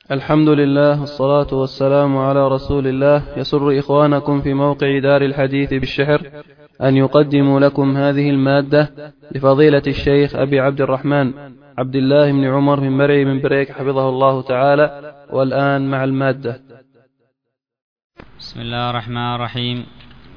الحمد لله والصلاة والسلام على رسول الله. يسر إخوانكم في موقع دار الحديث بالشحر أن يقدموا لكم هذه المادة لفضيلة الشيخ أبي عبد الرحمن عبد الله بن عمر من مرعي من بريك حفظه الله تعالى. والآن مع المادة. بسم الله الرحمن الرحيم.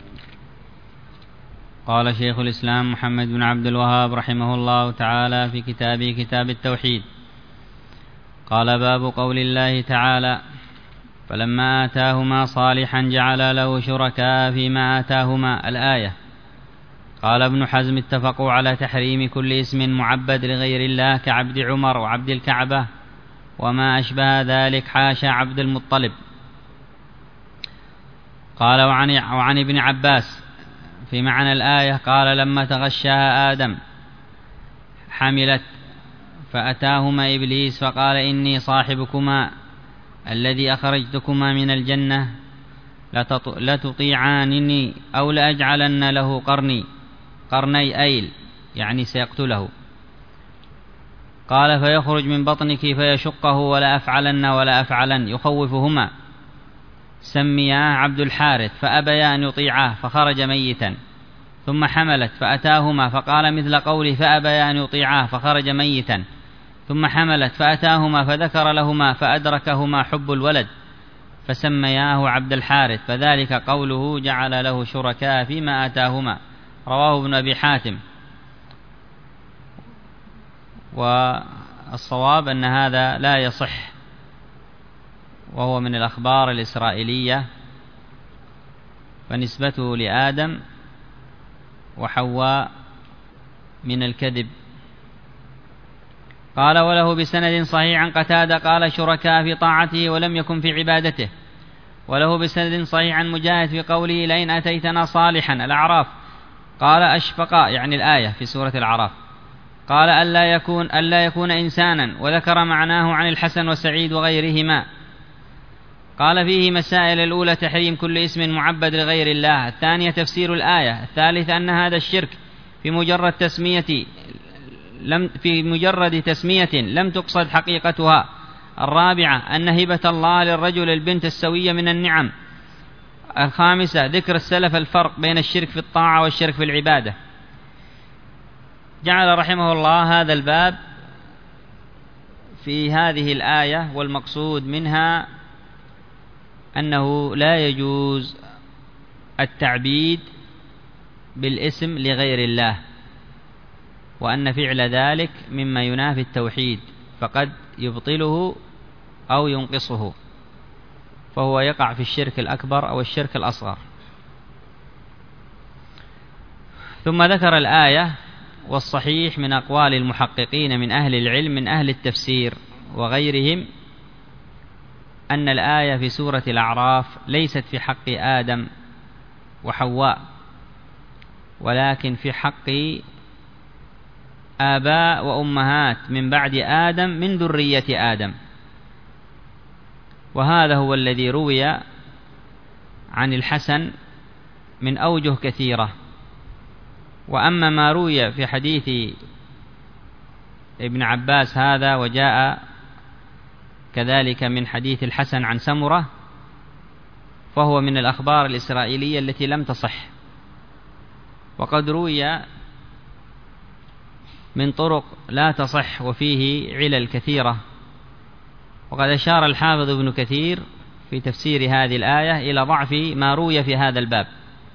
قال شيخ الإسلام محمد بن عبد الوهاب رحمه الله تعالى في كتابه كتاب التوحيد: قال: باب قول الله تعالى: فلما آتاهما صالحا جعل له شركاء فيما آتاهما. الآية. قال ابن حزم: اتفقوا على تحريم كل اسم معبد لغير الله كعبد عمر وعبد الكعبة وما أشبه ذلك، حاشا عبد المطلب. قال: وعن ابن عباس في معنى الآية قال: لما تغشاها آدم حملت فأتاهما إبليس فقال: إني صاحبكما الذي أخرجتكما من الجنة لتطيعانني أو لأجعلن له قرني أيل، يعني سيقتله. قال: فيخرج من بطنك فيشقه ولا أفعلن يخوفهما. سمياه عبد الحارث فأبيا أن يطيعاه فخرج ميتا. ثم حملت فأتاهما فقال مثل قوله فأبيا أن يطيعاه فخرج ميتا. ثم حملت فأتاهما فذكر لهما فأدركهما حب الولد فسمياه عبد الحارث، فذلك قوله جعل له شركاء فيما آتاهما. رواه ابن أبي حاتم. والصواب أن هذا لا يصح، وهو من الأخبار الإسرائيلية، فنسبته لآدم وحواء من الكذب. قال: وله بسند صحيح عن قتادة قال: شركاء في طاعته ولم يكن في عبادته. وله بسند صحيح عن مجاهد في قوله: لئن أتيتنا صالحا. الأعراف. قال: أشفق، يعني الآية في سورة الأعراف. قال: ألا يكون إنسانا، وذكر معناه عن الحسن وسعيد وغيرهما. قال: فيه مسائل: الأولى تحريم كل اسم معبد لغير الله. الثانية تفسير الآية. الثالثة أن هذا الشرك في مجرد تسمية لم تقصد حقيقتها. الرابعة أن هبة الله للرجل البنت السوية من النعم. الخامسة ذكر السلف الفرق بين الشرك في الطاعة والشرك في العبادة. جعل رحمه الله هذا الباب في هذه الآية، والمقصود منها أنه لا يجوز التعبيد بالاسم لغير الله، وأن فعل ذلك مما ينافي التوحيد، فقد يبطله أو ينقصه، فهو يقع في الشرك الأكبر أو الشرك الأصغر. ثم ذكر الآية. والصحيح من أقوال المحققين من أهل العلم من أهل التفسير وغيرهم أن الآية في سورة الأعراف ليست في حق آدم وحواء، ولكن في حق آباء وأمهات من بعد آدم من ذرية آدم. وهذا هو الذي روي عن الحسن من أوجه كثيرة. وأما ما روي في حديث ابن عباس هذا، وجاء كذلك من حديث الحسن عن سمرة، فهو من الأخبار الإسرائيلية التي لم تصح، وقد روي من طرق لا تصح وفيه علل كثيرة. وقد أشار الحافظ ابن كثير في تفسير هذه الآية إلى ضعف ما روي في هذا الباب.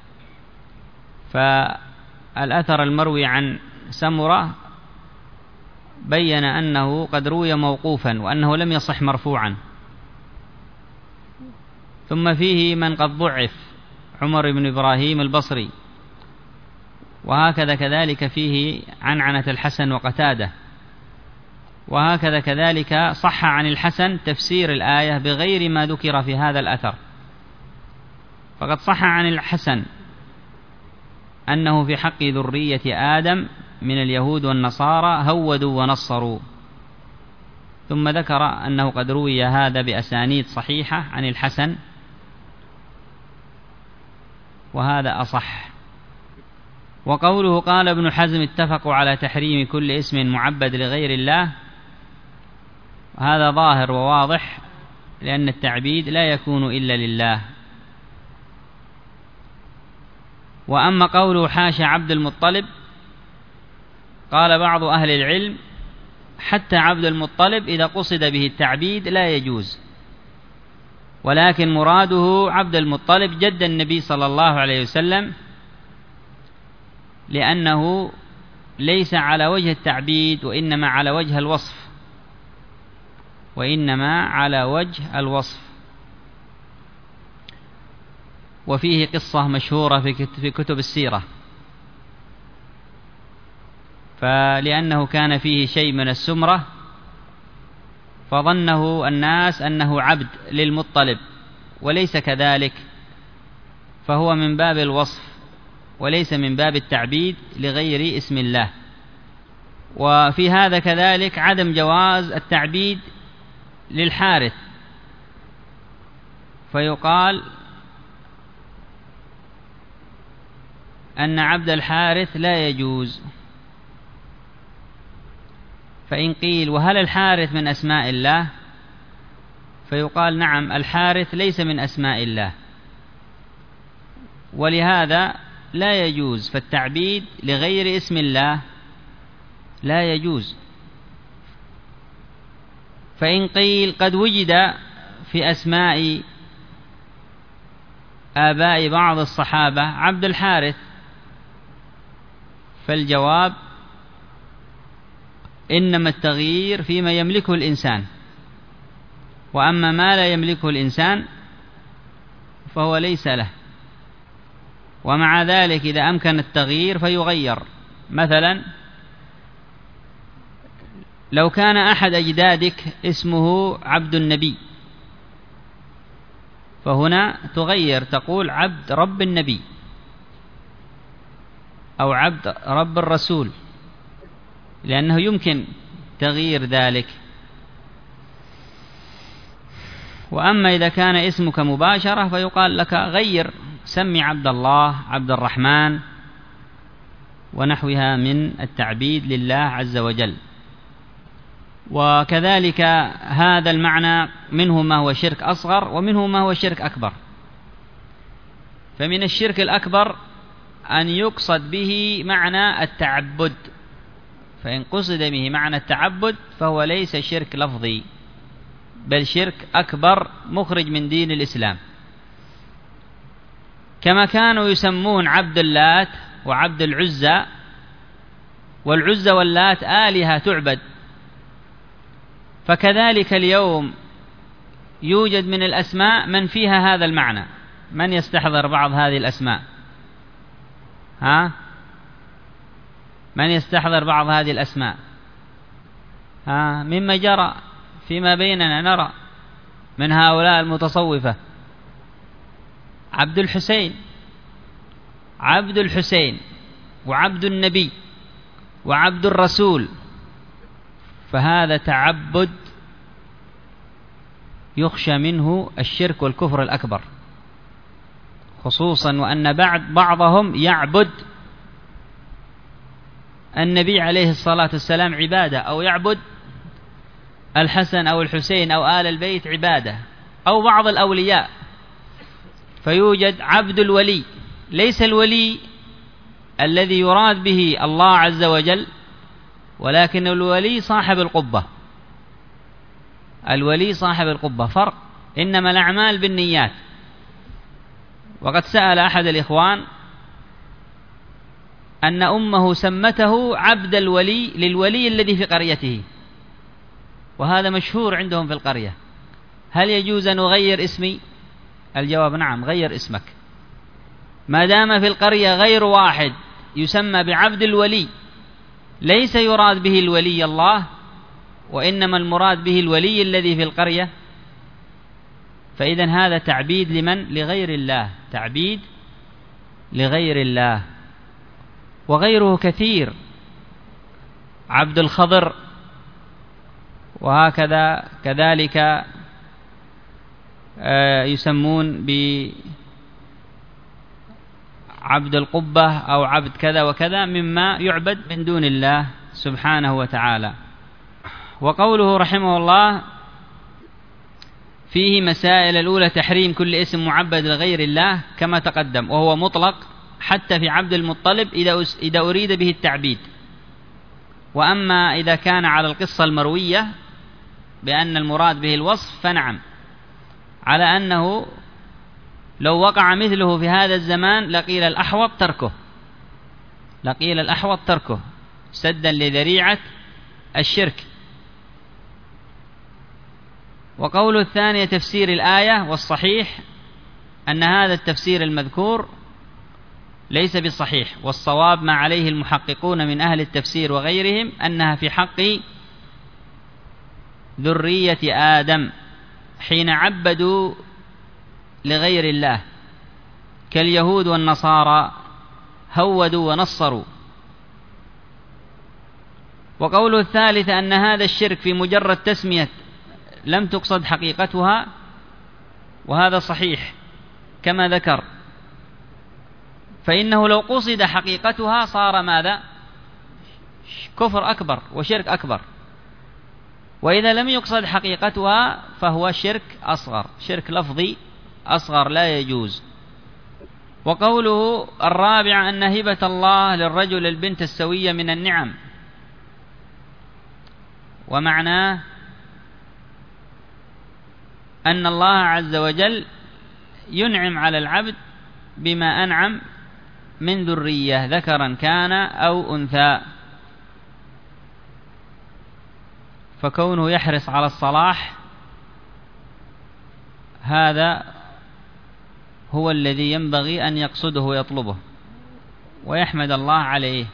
فالأثر المروي عن سمرة بين أنه قد روي موقوفا، وأنه لم يصح مرفوعا. ثم فيه من قد ضعف، عمر بن إبراهيم البصري، وهكذا كذلك فيه عنعنة الحسن وقتادة، وهكذا كذلك صح عن الحسن تفسير الآية بغير ما ذكر في هذا الأثر. فقد صح عن الحسن أنه في حق ذرية آدم من اليهود والنصارى هودوا ونصروا. ثم ذكر أنه قد روي هذا بأسانيد صحيحة عن الحسن، وهذا أصح. وقوله قال ابن حزم: اتفقوا على تحريم كل اسم معبد لغير الله، هذا ظاهر وواضح لأن التعبيد لا يكون إلا لله. وأما قوله حاشا عبد المطلب، قال بعض أهل العلم حتى عبد المطلب إذا قصد به التعبيد لا يجوز، ولكن مراده عبد المطلب جد النبي صلى الله عليه وسلم، لأنه ليس على وجه التعبيد وإنما على وجه الوصف، وفيه قصة مشهورة في كتب السيرة، فلأنه كان فيه شيء من السمرة فظنه الناس أنه عبد للمطلب وليس كذلك، فهو من باب الوصف وليس من باب التعبيد لغير اسم الله. وفي هذا كذلك عدم جواز التعبيد للحارث، فيقال أن عبد الحارث لا يجوز. فإن قيل وهل الحارث من أسماء الله؟ فيقال نعم، الحارث ليس من أسماء الله، ولهذا لا يجوز، فالتعبيد لغير اسم الله لا يجوز. فإن قيل قد وجد في أسماء آباء بعض الصحابة عبد الحارث، فالجواب إنما التغيير فيما يملكه الإنسان، وأما ما لا يملكه الإنسان فهو ليس له. ومع ذلك إذا أمكن التغيير فيغير. مثلا لو كان أحد أجدادك اسمه عبد النبي، فهنا تغير تقول عبد رب النبي أو عبد رب الرسول، لأنه يمكن تغيير ذلك. وأما إذا كان اسمك مباشرة فيقال لك غير، سمي عبد الله، عبد الرحمن، ونحوها من التعبيد لله عز وجل. وكذلك هذا المعنى منه ما هو شرك أصغر ومنه ما هو شرك أكبر. فمن الشرك الأكبر أن يقصد به معنى التعبد، فإن قصد به معنى التعبد فهو ليس شرك لفظي بل شرك أكبر مخرج من دين الإسلام، كما كانوا يسمون عبد اللات وعبد العزى، والعزى واللات آلهة تعبد، فكذلك اليوم يوجد من الأسماء من فيها هذا المعنى. من يستحضر بعض هذه الأسماء؟ من يستحضر بعض هذه الأسماء؟ مما جرى فيما بيننا نرى من هؤلاء المتصوفة عبد الحسين وعبد النبي وعبد الرسول، فهذا تعبد يخشى منه الشرك والكفر الأكبر، خصوصا وأن بعضهم يعبد النبي عليه الصلاة والسلام عبادة، أو يعبد الحسن أو الحسين أو آل البيت عبادة، أو بعض الأولياء. فيوجد عبد الولي، ليس الولي الذي يراد به الله عز وجل، ولكن الولي صاحب القبة، فرق، إنما الأعمال بالنيات. وقد سأل أحد الإخوان أن أمه سمته عبد الولي للولي الذي في قريته، وهذا مشهور عندهم في القرية، هل يجوز أن أغير اسمي؟ الجواب نعم، غير اسمك، ما دام في القرية غير واحد يسمى بعبد الولي، ليس يراد به الولي الله، وإنما المراد به الولي الذي في القرية، فإذن هذا تعبيد لمن؟ لغير الله، تعبيد لغير الله. وغيره كثير، عبد الخضر، وهكذا كذلك يسمون بعبد القبة أو عبد كذا وكذا مما يعبد من دون الله سبحانه وتعالى. وقوله رحمه الله فيه مسائل. الأولى تحريم كل اسم معبد لغير الله كما تقدم، وهو مطلق حتى في عبد المطلب إذا أريد به التعبيد. وأما إذا كان على القصة المروية بأن المراد به الوصف فنعم، على أنه لو وقع مثله في هذا الزمان لقيل الأحوط تركه سدا لذريعة الشرك. وقول الثانية تفسير الآية، والصحيح أن هذا التفسير المذكور ليس بصحيح، والصواب ما عليه المحققون من أهل التفسير وغيرهم أنها في حق ذرية آدم حين عبدوا لغير الله كاليهود والنصارى هودوا ونصروا. وقوله الثالث أن هذا الشرك في مجرد تسمية لم تقصد حقيقتها، وهذا صحيح كما ذكر، فإنه لو قصد حقيقتها صار ماذا؟ كفر أكبر وشرك أكبر. وإذا لم يقصد حقيقتها فهو شرك أصغر، شرك لفظي أصغر لا يجوز. وقوله الرابع أن هبة الله للرجل البنت السوية من النعم، ومعناه أن الله عز وجل ينعم على العبد بما أنعم من ذرية ذكرا كان أو أنثى، فكونه يحرص على الصلاح هذا هو الذي ينبغي أن يقصده ويطلبه ويحمد الله عليه.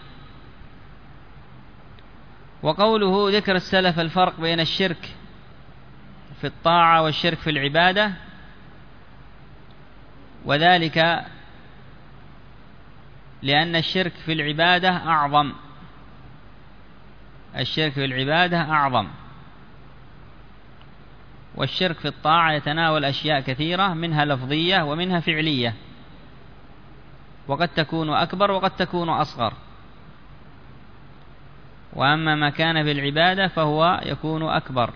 وقوله ذكر السلف الفرق بين الشرك في الطاعة والشرك في العبادة، وذلك لأن الشرك في العبادة أعظم، الشرك في العبادة أعظم، والشرك في الطاعة يتناول أشياء كثيرة منها لفظية ومنها فعلية، وقد تكون أكبر وقد تكون أصغر. وأما ما كان في العبادة فهو يكون أكبر.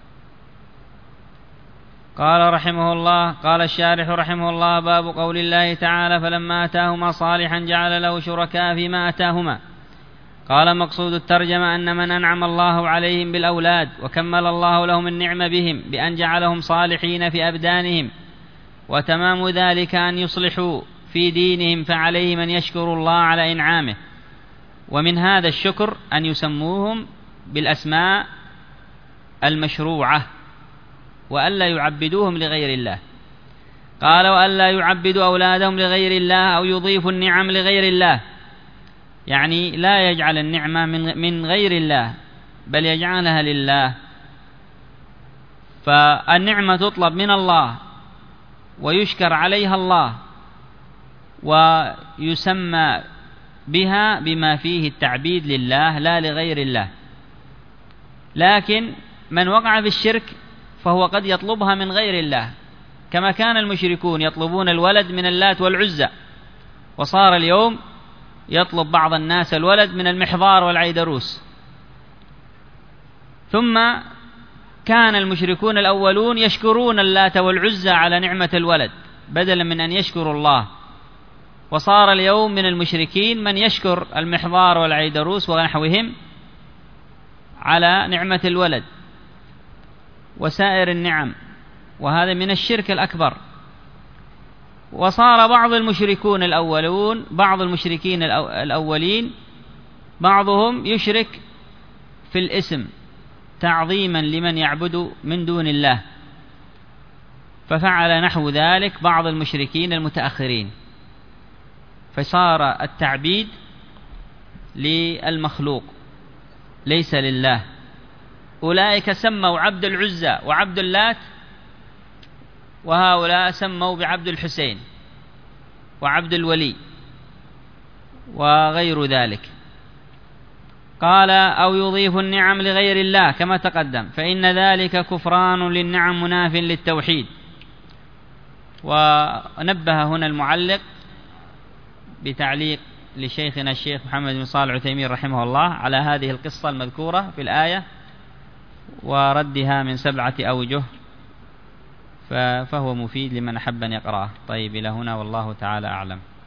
قال رحمه الله، قال الشارح رحمه الله: باب قول الله تعالى: فلما أتاهما صالحا جعل له شركاء فيما أتاهما. قال: مقصود الترجمة أن من أنعم الله عليهم بالأولاد وكمل الله لهم النعمة بهم بأن جعلهم صالحين في أبدانهم، وتمام ذلك أن يصلحوا في دينهم، فعليه من يشكر الله على إنعامه. ومن هذا الشكر أن يسموهم بالأسماء المشروعة وألا يعبدوهم لغير الله. قال: وألا يعبدوا أولادهم لغير الله أو يضيفوا النعم لغير الله، يعني لا يجعل النعمة من غير الله بل يجعلها لله. فالنعمة تطلب من الله ويشكر عليها الله، ويسمى بها بما فيه التعبيد لله لا لغير الله. لكن من وقع في الشرك فهو قد يطلبها من غير الله، كما كان المشركون يطلبون الولد من اللات والعزى، وصار اليوم يطلب بعض الناس الولد من المحضار والعيدروس. ثم كان المشركون الأولون يشكرون اللات والعزى على نعمة الولد بدلا من أن يشكروا الله، وصار اليوم من المشركين من يشكر المحضار والعيدروس ونحوهم على نعمة الولد وسائر النعم، وهذا من الشرك الأكبر. وصار بعض المشركين الأولين بعضهم يشرك في الاسم تعظيما لمن يعبد من دون الله، ففعل نحو ذلك بعض المشركين المتأخرين، فصار التعبيد للمخلوق ليس لله. أولئك سموا عبد العزى وعبد اللات، وهؤلاء سموا بعبد الحسين وعبد الولي وغير ذلك. قال: أو يضيف النعم لغير الله كما تقدم، فإن ذلك كفران للنعم مناف للتوحيد. ونبه هنا المعلق بتعليق لشيخنا الشيخ محمد بن صالح العثيمين رحمه الله على هذه القصة المذكورة في الآية وردها من 7 أوجه، فهو مفيد لمن أحب أن يقرأه. طيب إلى هنا والله تعالى أعلم.